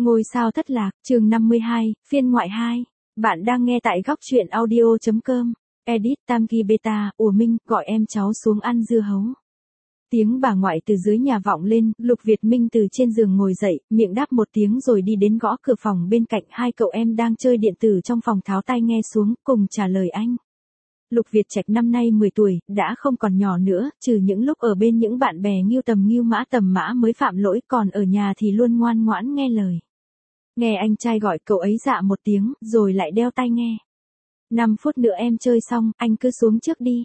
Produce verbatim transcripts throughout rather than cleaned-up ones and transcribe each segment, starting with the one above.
Ngôi sao thất lạc, chương năm mươi hai, phiên ngoại hai. Bạn đang nghe tại góc truyện audio chấm com. Edit Tamki Beta, ủa Minh, gọi em cháu xuống ăn dưa hấu. Tiếng bà ngoại từ dưới nhà vọng lên, Lục Việt Minh từ trên giường ngồi dậy, miệng đáp một tiếng rồi đi đến gõ cửa phòng bên cạnh hai cậu em đang chơi điện tử trong phòng tháo tai nghe xuống, cùng trả lời anh. Lục Việt Trạch năm nay mười tuổi, đã không còn nhỏ nữa, trừ những lúc ở bên những bạn bè nghiêu tầm nghiêu mã tầm mã mới phạm lỗi, còn ở nhà thì luôn ngoan ngoãn nghe lời. Nghe anh trai gọi cậu ấy dạ một tiếng, rồi lại đeo tai nghe. Năm phút nữa em chơi xong, anh cứ xuống trước đi.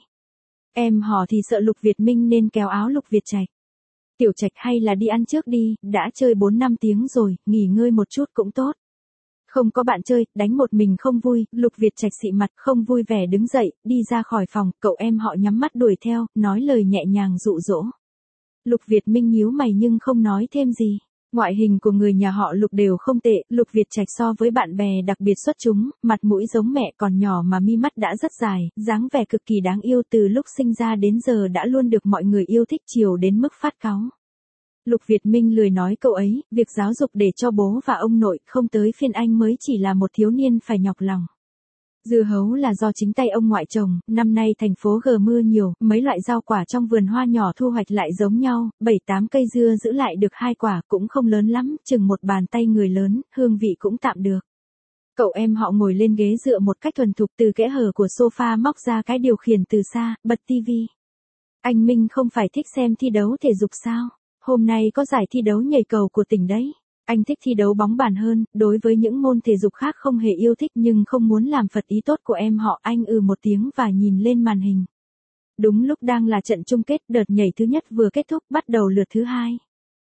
Em hò thì sợ Lục Việt Minh nên kéo áo Lục Việt Trạch. Tiểu Trạch hay là đi ăn trước đi, đã chơi bốn năm tiếng rồi, nghỉ ngơi một chút cũng tốt. Không có bạn chơi, đánh một mình không vui, Lục Việt Trạch xị mặt không vui vẻ đứng dậy, đi ra khỏi phòng, cậu em họ nhắm mắt đuổi theo, nói lời nhẹ nhàng dụ dỗ. Lục Việt Minh nhíu mày nhưng không nói thêm gì. Ngoại hình của người nhà họ Lục đều không tệ, Lục Việt Trạch so với bạn bè đặc biệt xuất chúng, mặt mũi giống mẹ còn nhỏ mà mi mắt đã rất dài, dáng vẻ cực kỳ đáng yêu, từ lúc sinh ra đến giờ đã luôn được mọi người yêu thích chiều đến mức phát cáu. Lục Việt Minh lười nói câu ấy, việc giáo dục để cho bố và ông nội, không tới phiên anh mới chỉ là một thiếu niên phải nhọc lòng. Dưa hấu là do chính tay ông ngoại trồng, năm nay thành phố G mưa nhiều, mấy loại rau quả trong vườn hoa nhỏ thu hoạch lại giống nhau, bảy tám cây dưa giữ lại được hai quả, cũng không lớn lắm, chừng một bàn tay người lớn, hương vị cũng tạm được. Cậu em họ ngồi lên ghế dựa một cách thuần thục, từ kẽ hở của sofa móc ra cái điều khiển từ xa, bật tivi. Anh Minh không phải thích xem thi đấu thể dục sao? Hôm nay có giải thi đấu nhảy cầu của tỉnh đấy. Anh thích thi đấu bóng bàn hơn, đối với những môn thể dục khác không hề yêu thích nhưng không muốn làm phật ý tốt của em họ. Anh ừ một tiếng và nhìn lên màn hình. Đúng lúc đang là trận chung kết, đợt nhảy thứ nhất vừa kết thúc, bắt đầu lượt thứ hai.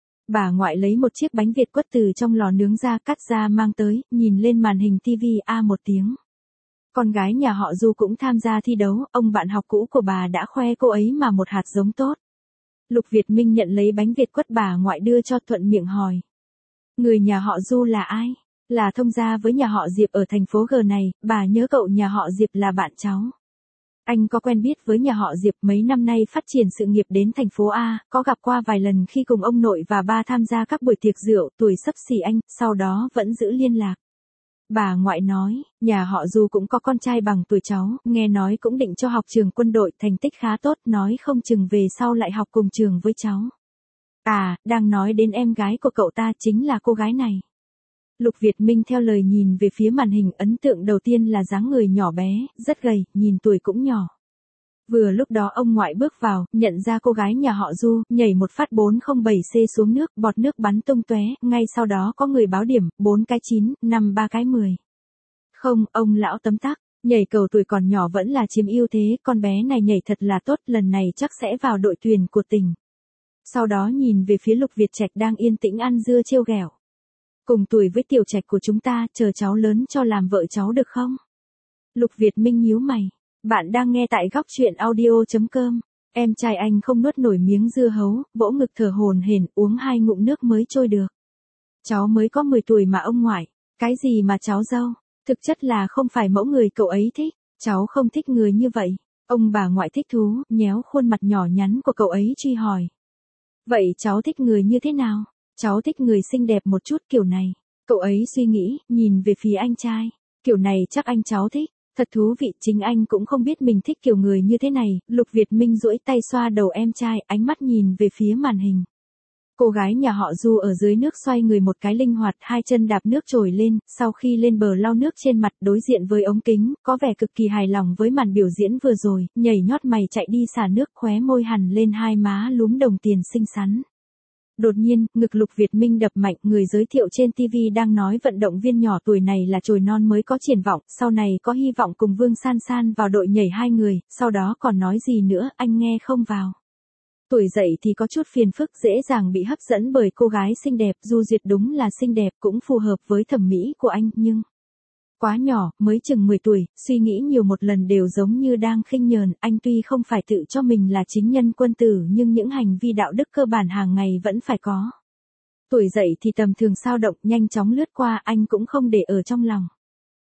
Bà ngoại lấy một chiếc bánh Việt quất từ trong lò nướng ra, cắt ra mang tới, nhìn lên màn hình tivi a một tiếng. Con gái nhà họ Du cũng tham gia thi đấu, ông bạn học cũ của bà đã khoe cô ấy mà một hạt giống tốt. Lục Việt Minh nhận lấy bánh Việt quất bà ngoại đưa cho, thuận miệng hỏi. Người nhà họ Du là ai? Là thông gia với nhà họ Diệp ở thành phố G này, bà nhớ cậu nhà họ Diệp là bạn cháu. Anh có quen biết với nhà họ Diệp, mấy năm nay phát triển sự nghiệp đến thành phố A, có gặp qua vài lần khi cùng ông nội và ba tham gia các buổi tiệc rượu, tuổi xấp xỉ anh, sau đó vẫn giữ liên lạc. Bà ngoại nói, nhà họ Du cũng có con trai bằng tuổi cháu, nghe nói cũng định cho học trường quân đội, thành tích khá tốt, nói không chừng về sau lại học cùng trường với cháu. À, đang nói đến em gái của cậu ta, chính là cô gái này. Lục Việt Minh theo lời nhìn về phía màn hình, ấn tượng đầu tiên là dáng người nhỏ bé, rất gầy, nhìn tuổi cũng nhỏ. Vừa lúc đó ông ngoại bước vào, nhận ra cô gái nhà họ Du, nhảy một phát bốn không bảy C xuống nước, bọt nước bắn tung tóe, ngay sau đó có người báo điểm, bốn cái chín, năm ba cái mười. Không, ông lão tấm tắc, nhảy cầu tuổi còn nhỏ vẫn là chiếm ưu thế, con bé này nhảy thật là tốt, lần này chắc sẽ vào đội tuyển của tỉnh. Sau đó nhìn về phía Lục Việt Trạch đang yên tĩnh ăn dưa trêu ghẹo. Cùng tuổi với Tiểu Trạch của chúng ta, chờ cháu lớn cho làm vợ cháu được không? Lục Việt Minh nhíu mày. Bạn đang nghe tại góc truyện audio chấm com. Em trai anh không nuốt nổi miếng dưa hấu, vỗ ngực thở hổn hển, uống hai ngụm nước mới trôi được. Cháu mới có mười tuổi mà ông ngoại. Cái gì mà cháu dâu? Thực chất là không phải mẫu người cậu ấy thích. Cháu không thích người như vậy. Ông bà ngoại thích thú, nhéo khuôn mặt nhỏ nhắn của cậu ấy truy hỏi. Vậy cháu thích người như thế nào? Cháu thích người xinh đẹp một chút kiểu này. Cậu ấy suy nghĩ, nhìn về phía anh trai. Kiểu này chắc anh cháu thích. Thật thú vị, chính anh cũng không biết mình thích kiểu người như thế này. Lục Việt Minh duỗi tay xoa đầu em trai, ánh mắt nhìn về phía màn hình. Cô gái nhà họ Du ở dưới nước xoay người một cái linh hoạt, hai chân đạp nước trồi lên, sau khi lên bờ lau nước trên mặt, đối diện với ống kính, có vẻ cực kỳ hài lòng với màn biểu diễn vừa rồi, nhảy nhót mày chạy đi xả nước, khóe môi hằn lên hai má lúm đồng tiền xinh xắn. Đột nhiên, ngực Lục Việt Minh đập mạnh, người giới thiệu trên tivi đang nói vận động viên nhỏ tuổi này là chồi non mới có triển vọng, sau này có hy vọng cùng Vương San San vào đội nhảy hai người, sau đó còn nói gì nữa, anh nghe không vào. Tuổi dậy thì có chút phiền phức, dễ dàng bị hấp dẫn bởi cô gái xinh đẹp, Du Duyệt đúng là xinh đẹp, cũng phù hợp với thẩm mỹ của anh, nhưng quá nhỏ, mới chừng mười tuổi, suy nghĩ nhiều một lần đều giống như đang khinh nhờn, anh tuy không phải tự cho mình là chính nhân quân tử nhưng những hành vi đạo đức cơ bản hàng ngày vẫn phải có. Tuổi dậy thì tầm thường sao động, nhanh chóng lướt qua, anh cũng không để ở trong lòng.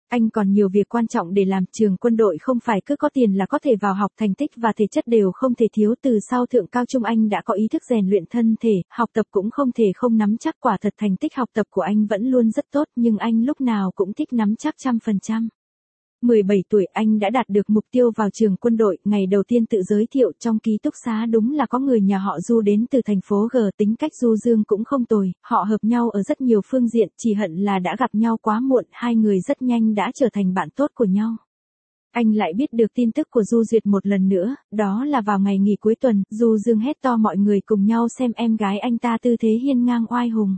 Anh còn nhiều việc quan trọng để làm, trường quân đội không phải cứ có tiền là có thể vào học, thành tích và thể chất đều không thể thiếu. Từ sau thượng cao trung anh đã có ý thức rèn luyện thân thể, học tập cũng không thể không nắm chắc. Quả thật thành tích học tập của anh vẫn luôn rất tốt, nhưng anh lúc nào cũng thích nắm chắc trăm phần trăm. mười bảy tuổi anh đã đạt được mục tiêu vào trường quân đội, ngày đầu tiên tự giới thiệu trong ký túc xá đúng là có người nhà họ Du đến từ thành phố G, tính cách Du Dương cũng không tồi, họ hợp nhau ở rất nhiều phương diện, chỉ hận là đã gặp nhau quá muộn, hai người rất nhanh đã trở thành bạn tốt của nhau. Anh lại biết được tin tức của Du Duyệt một lần nữa, đó là vào ngày nghỉ cuối tuần, Du Dương hét to mọi người cùng nhau xem em gái anh ta tư thế hiên ngang oai hùng.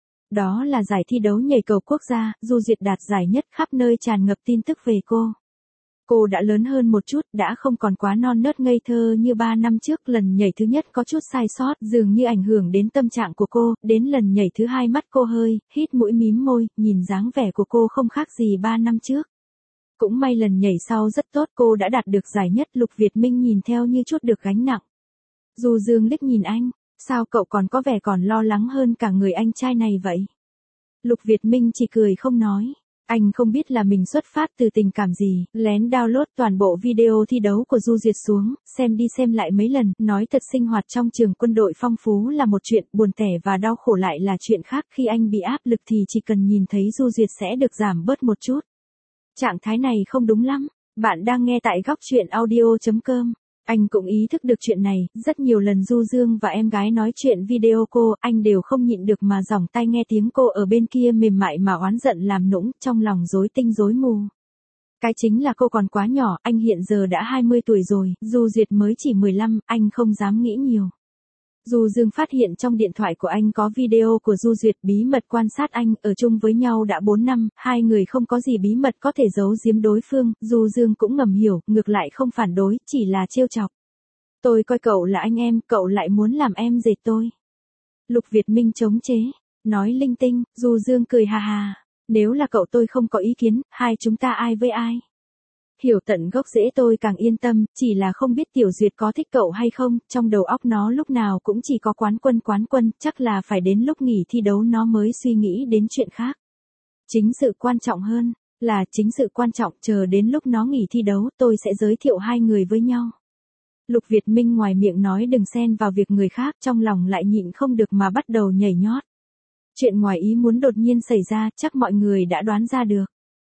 Đó là giải thi đấu nhảy cầu quốc gia, Du Duyệt đạt giải nhất, khắp nơi tràn ngập tin tức về cô. Cô đã lớn hơn một chút, đã không còn quá non nớt ngây thơ như ba năm trước, lần nhảy thứ nhất có chút sai sót, dường như ảnh hưởng đến tâm trạng của cô, đến lần nhảy thứ hai mắt cô hơi, hít mũi mím môi, nhìn dáng vẻ của cô không khác gì ba năm trước. Cũng may lần nhảy sau rất tốt, cô đã đạt được giải nhất. Lục Việt Minh nhìn theo như chút được gánh nặng. Du Dương liếc nhìn anh. Sao cậu còn có vẻ còn lo lắng hơn cả người anh trai này vậy? Lục Việt Minh chỉ cười không nói. Anh không biết là mình xuất phát từ tình cảm gì, lén download toàn bộ video thi đấu của Du Duyệt xuống, xem đi xem lại mấy lần, nói thật sinh hoạt trong trường quân đội phong phú là một chuyện, buồn tẻ và đau khổ lại là chuyện khác. Khi anh bị áp lực thì chỉ cần nhìn thấy Du Duyệt sẽ được giảm bớt một chút. Trạng thái này không đúng lắm. Bạn đang nghe tại góc truyện audio chấm com. Anh cũng ý thức được chuyện này, rất nhiều lần Du Dương và em gái nói chuyện video cô, anh đều không nhịn được mà giỏng tai nghe tiếng cô ở bên kia mềm mại mà oán giận làm nũng, trong lòng rối tinh rối mù. Cái chính là cô còn quá nhỏ, anh hiện giờ đã hai mươi tuổi rồi, Du Duyệt mới chỉ mười lăm, anh không dám nghĩ nhiều. Du Dương phát hiện trong điện thoại của anh có video của Du Duyệt bí mật quan sát anh, ở chung với nhau đã bốn năm, hai người không có gì bí mật có thể giấu giếm đối phương, Du Dương cũng ngầm hiểu, ngược lại không phản đối, chỉ là trêu chọc. Tôi coi cậu là anh em, cậu lại muốn làm em dệt tôi. Lục Việt Minh chống chế, nói linh tinh. Du Dương cười hà hà, nếu là cậu tôi không có ý kiến, hai chúng ta ai với ai. Hiểu tận gốc rễ tôi càng yên tâm, chỉ là không biết Tiểu Duyệt có thích cậu hay không, trong đầu óc nó lúc nào cũng chỉ có quán quân quán quân, chắc là phải đến lúc nghỉ thi đấu nó mới suy nghĩ đến chuyện khác. Chính sự quan trọng hơn, là chính sự quan trọng, chờ đến lúc nó nghỉ thi đấu tôi sẽ giới thiệu hai người với nhau. Lục Việt Minh ngoài miệng nói đừng xen vào việc người khác, trong lòng lại nhịn không được mà bắt đầu nhảy nhót. Chuyện ngoài ý muốn đột nhiên xảy ra, chắc mọi người đã đoán ra được.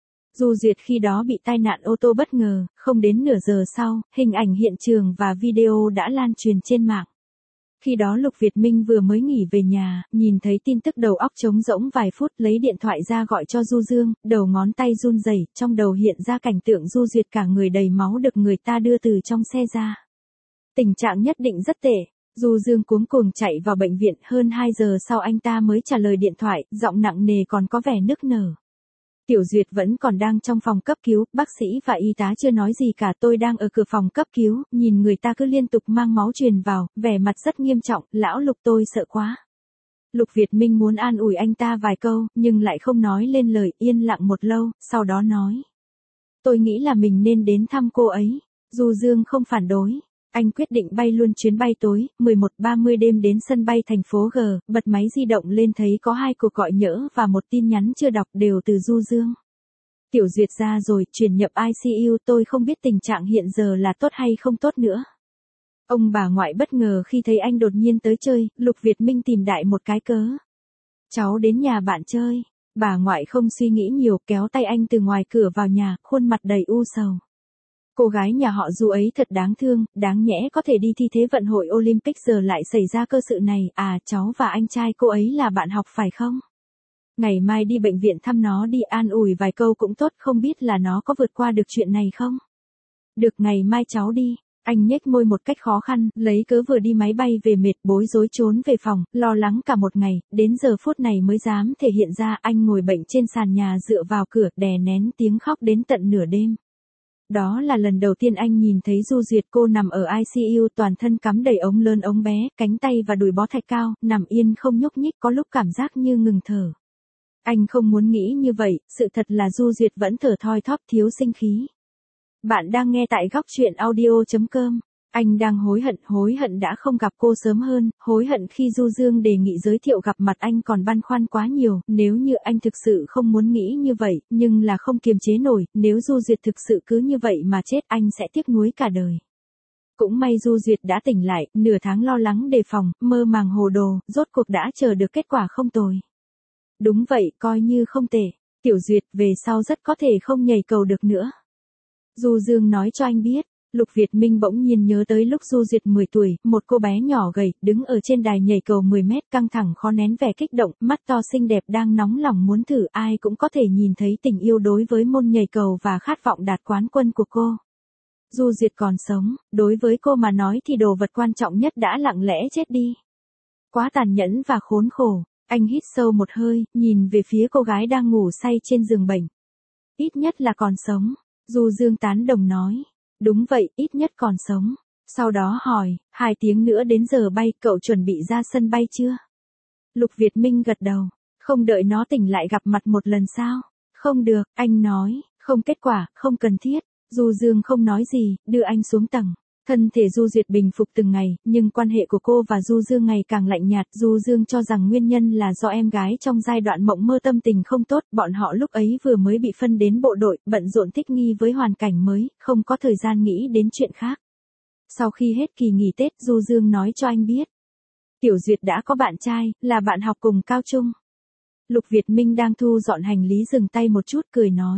Du Duyệt khi đó bị tai nạn ô tô bất ngờ, không đến nửa giờ sau, hình ảnh hiện trường và video đã lan truyền trên mạng. Khi đó Lục Việt Minh vừa mới nghỉ về nhà, nhìn thấy tin tức đầu óc trống rỗng vài phút, lấy điện thoại ra gọi cho Du Dương, đầu ngón tay run rẩy, trong đầu hiện ra cảnh tượng Du Duyệt cả người đầy máu được người ta đưa từ trong xe ra. Tình trạng nhất định rất tệ. Du Dương cuống cuồng chạy vào bệnh viện, hơn hai giờ sau anh ta mới trả lời điện thoại, giọng nặng nề còn có vẻ nức nở. Tiểu Duyệt vẫn còn đang trong phòng cấp cứu, bác sĩ và y tá chưa nói gì cả, tôi đang ở cửa phòng cấp cứu, nhìn người ta cứ liên tục mang máu truyền vào, vẻ mặt rất nghiêm trọng, lão Lục tôi sợ quá. Lục Việt Minh muốn an ủi anh ta vài câu, nhưng lại không nói lên lời, yên lặng một lâu, sau đó nói. Tôi nghĩ là mình nên đến thăm cô ấy. Du Dương không phản đối. Anh quyết định bay luôn chuyến bay tối, mười một ba mươi đêm đến sân bay thành phố G, bật máy di động lên thấy có hai cuộc gọi nhỡ và một tin nhắn chưa đọc đều từ Du Dương. Tiểu Duyệt ra rồi, chuyển nhập i xê u, tôi không biết tình trạng hiện giờ là tốt hay không tốt nữa. Ông bà ngoại bất ngờ khi thấy anh đột nhiên tới chơi, Lục Việt Minh tìm đại một cái cớ. Cháu đến nhà bạn chơi. Bà ngoại không suy nghĩ nhiều, kéo tay anh từ ngoài cửa vào nhà, khuôn mặt đầy u sầu. Cô gái nhà họ Du ấy thật đáng thương, đáng nhẽ có thể đi thi Thế vận hội Olympic giờ lại xảy ra cơ sự này, à cháu và anh trai cô ấy là bạn học phải không? Ngày mai đi bệnh viện thăm nó đi, an ủi vài câu cũng tốt, không biết là nó có vượt qua được chuyện này không? Được, ngày mai cháu đi. Anh nhếch môi một cách khó khăn, lấy cớ vừa đi máy bay về mệt, bối rối trốn về phòng, lo lắng cả một ngày, đến giờ phút này mới dám thể hiện ra. Anh ngồi bệnh trên sàn nhà dựa vào cửa, đè nén tiếng khóc đến tận nửa đêm. Đó là lần đầu tiên anh nhìn thấy Du Duyệt, cô nằm ở i xê u, toàn thân cắm đầy ống lớn ống bé, cánh tay và đùi bó thạch cao, nằm yên không nhúc nhích, có lúc cảm giác như ngừng thở. Anh không muốn nghĩ như vậy, sự thật là Du Duyệt vẫn thở thoi thóp, thiếu sinh khí. Bạn đang nghe tại góc truyện audio chấm com. Anh đang hối hận, hối hận đã không gặp cô sớm hơn, hối hận khi Du Dương đề nghị giới thiệu gặp mặt anh còn băn khoăn quá nhiều, nếu như anh thực sự không muốn nghĩ như vậy, nhưng là không kiềm chế nổi, nếu Du Duyệt thực sự cứ như vậy mà chết anh sẽ tiếc nuối cả đời. Cũng may Du Duyệt đã tỉnh lại, nửa tháng lo lắng đề phòng, mơ màng hồ đồ, rốt cuộc đã chờ được kết quả không tồi. Đúng vậy, coi như không tệ. Tiểu Duyệt về sau rất có thể không nhảy cầu được nữa. Du Dương nói cho anh biết. Lục Việt Minh bỗng nhiên nhớ tới lúc Du Duyệt mười tuổi, một cô bé nhỏ gầy, đứng ở trên đài nhảy cầu mười mét căng thẳng khó nén vẻ kích động, mắt to xinh đẹp đang nóng lòng muốn thử, ai cũng có thể nhìn thấy tình yêu đối với môn nhảy cầu và khát vọng đạt quán quân của cô. Du Duyệt còn sống, đối với cô mà nói thì đồ vật quan trọng nhất đã lặng lẽ chết đi. Quá tàn nhẫn và khốn khổ, anh hít sâu một hơi, nhìn về phía cô gái đang ngủ say trên giường bệnh. Ít nhất là còn sống, Du Dương tán đồng nói. Đúng vậy, ít nhất còn sống. Sau đó hỏi, hai tiếng nữa đến giờ bay, cậu chuẩn bị ra sân bay chưa? Lục Việt Minh gật đầu, không đợi nó tỉnh lại gặp mặt một lần sao? Không được, anh nói, không kết quả, không cần thiết. Du Dương không nói gì, đưa anh xuống tầng. Thân thể Du Duyệt bình phục từng ngày, nhưng quan hệ của cô và Du Dương ngày càng lạnh nhạt. Du Dương cho rằng nguyên nhân là do em gái trong giai đoạn mộng mơ tâm tình không tốt, bọn họ lúc ấy vừa mới bị phân đến bộ đội, bận rộn thích nghi với hoàn cảnh mới, không có thời gian nghĩ đến chuyện khác. Sau khi hết kỳ nghỉ Tết, Du Dương nói cho anh biết. Tiểu Duyệt đã có bạn trai, là bạn học cùng cao trung. Lục Việt Minh đang thu dọn hành lý dừng tay một chút cười nói.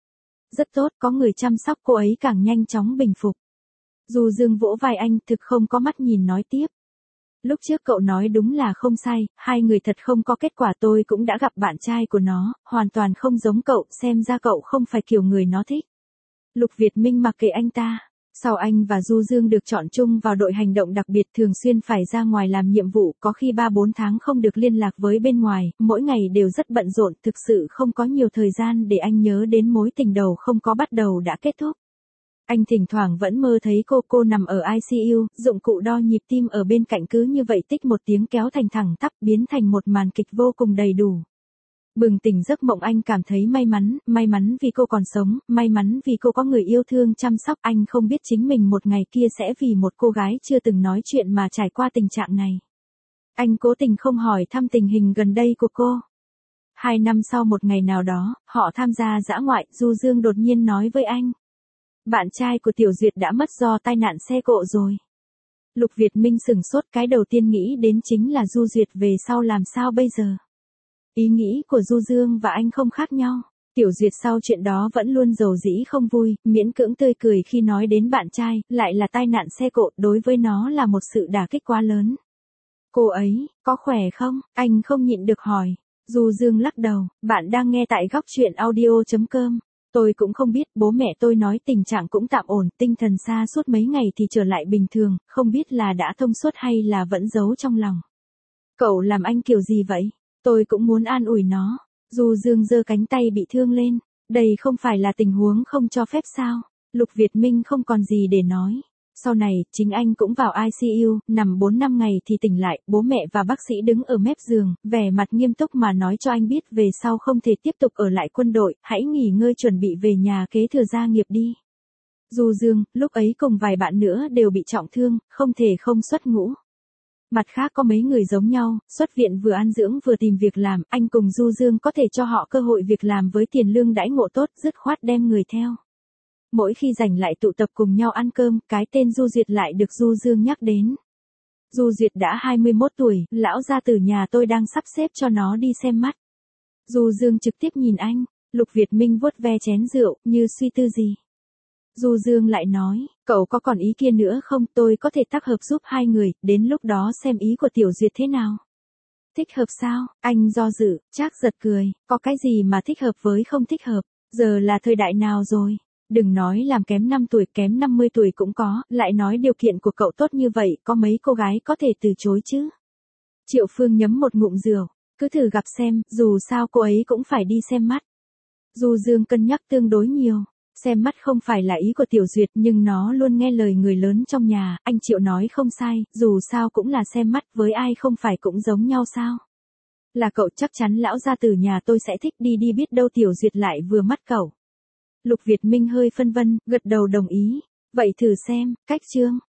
Rất tốt, có người chăm sóc cô ấy càng nhanh chóng bình phục. Du Dương vỗ vai anh, thực không có mắt nhìn nói tiếp. Lúc trước cậu nói đúng là không sai, hai người thật không có kết quả, tôi cũng đã gặp bạn trai của nó, hoàn toàn không giống cậu, xem ra cậu không phải kiểu người nó thích. Lục Việt Minh mặc kệ anh ta. Sau anh và Du Dương được chọn chung vào đội hành động đặc biệt thường xuyên phải ra ngoài làm nhiệm vụ, có khi ba bốn tháng không được liên lạc với bên ngoài, mỗi ngày đều rất bận rộn, thực sự không có nhiều thời gian để anh nhớ đến mối tình đầu không có bắt đầu đã kết thúc. Anh thỉnh thoảng vẫn mơ thấy cô, cô nằm ở i xê u, dụng cụ đo nhịp tim ở bên cạnh cứ như vậy tích một tiếng kéo thành thẳng tắp, biến thành một màn kịch vô cùng đầy đủ. Bừng tỉnh giấc mộng anh cảm thấy may mắn, may mắn vì cô còn sống, may mắn vì cô có người yêu thương chăm sóc, anh không biết chính mình một ngày kia sẽ vì một cô gái chưa từng nói chuyện mà trải qua tình trạng này. Anh cố tình không hỏi thăm tình hình gần đây của cô. Hai năm sau một ngày nào đó, họ tham gia dã ngoại, Du Dương đột nhiên nói với anh. Bạn trai của Tiểu Duyệt đã mất do tai nạn xe cộ rồi. Lục Việt Minh sửng sốt, cái đầu tiên nghĩ đến chính là Du Duyệt về sau làm sao bây giờ. Ý nghĩ của Du Dương và anh không khác nhau. Tiểu Duyệt sau chuyện đó vẫn luôn giàu dĩ không vui, miễn cưỡng tươi cười khi nói đến bạn trai, lại là tai nạn xe cộ, đối với nó là một sự đả kích quá lớn. Cô ấy, có khỏe không? Anh không nhịn được hỏi. Du Dương lắc đầu, bạn đang nghe tại góc truyện audio chấm com. Tôi cũng không biết, bố mẹ tôi nói tình trạng cũng tạm ổn, tinh thần xa suốt mấy ngày thì trở lại bình thường, không biết là đã thông suốt hay là vẫn giấu trong lòng. Cậu làm anh kiểu gì vậy? Tôi cũng muốn an ủi nó. Du Dương giơ cánh tay bị thương lên. Đây không phải là tình huống không cho phép sao? Lục Việt Minh không còn gì để nói. Sau này, chính anh cũng vào i xê u, nằm bốn năm ngày thì tỉnh lại, bố mẹ và bác sĩ đứng ở mép giường, vẻ mặt nghiêm túc mà nói cho anh biết về sau không thể tiếp tục ở lại quân đội, hãy nghỉ ngơi chuẩn bị về nhà kế thừa gia nghiệp đi. Du Dương, lúc ấy cùng vài bạn nữa đều bị trọng thương, không thể không xuất ngũ. Mặt khác có mấy người giống nhau, xuất viện vừa ăn dưỡng vừa tìm việc làm, anh cùng Du Dương có thể cho họ cơ hội việc làm với tiền lương đãi ngộ tốt, dứt khoát đem người theo. Mỗi khi rảnh lại tụ tập cùng nhau ăn cơm, cái tên Du Duyệt lại được Du Dương nhắc đến. Du Duyệt đã hai mươi mốt tuổi, lão gia tử nhà tôi đang sắp xếp cho nó đi xem mắt. Du Dương trực tiếp nhìn anh, Lục Việt Minh vuốt ve chén rượu, như suy tư gì. Du Dương lại nói, cậu có còn ý kia nữa không, tôi có thể tác hợp giúp hai người, đến lúc đó xem ý của Tiểu Duyệt thế nào. Thích hợp sao, anh do dự, Trác giật cười, có cái gì mà thích hợp với không thích hợp, giờ là thời đại nào rồi. Đừng nói làm kém năm tuổi, kém năm mươi tuổi cũng có, lại nói điều kiện của cậu tốt như vậy, có mấy cô gái có thể từ chối chứ. Triệu Phương nhấm một ngụm rượu, cứ thử gặp xem, dù sao cô ấy cũng phải đi xem mắt. Du Dương cân nhắc tương đối nhiều, xem mắt không phải là ý của Tiểu Duyệt nhưng nó luôn nghe lời người lớn trong nhà, anh Triệu nói không sai, dù sao cũng là xem mắt, với ai không phải cũng giống nhau sao. Là cậu chắc chắn lão gia tử nhà tôi sẽ thích, đi đi biết đâu Tiểu Duyệt lại vừa mắt cậu. Lục Việt Minh hơi phân vân, gật đầu đồng ý. Vậy thử xem, cách chương.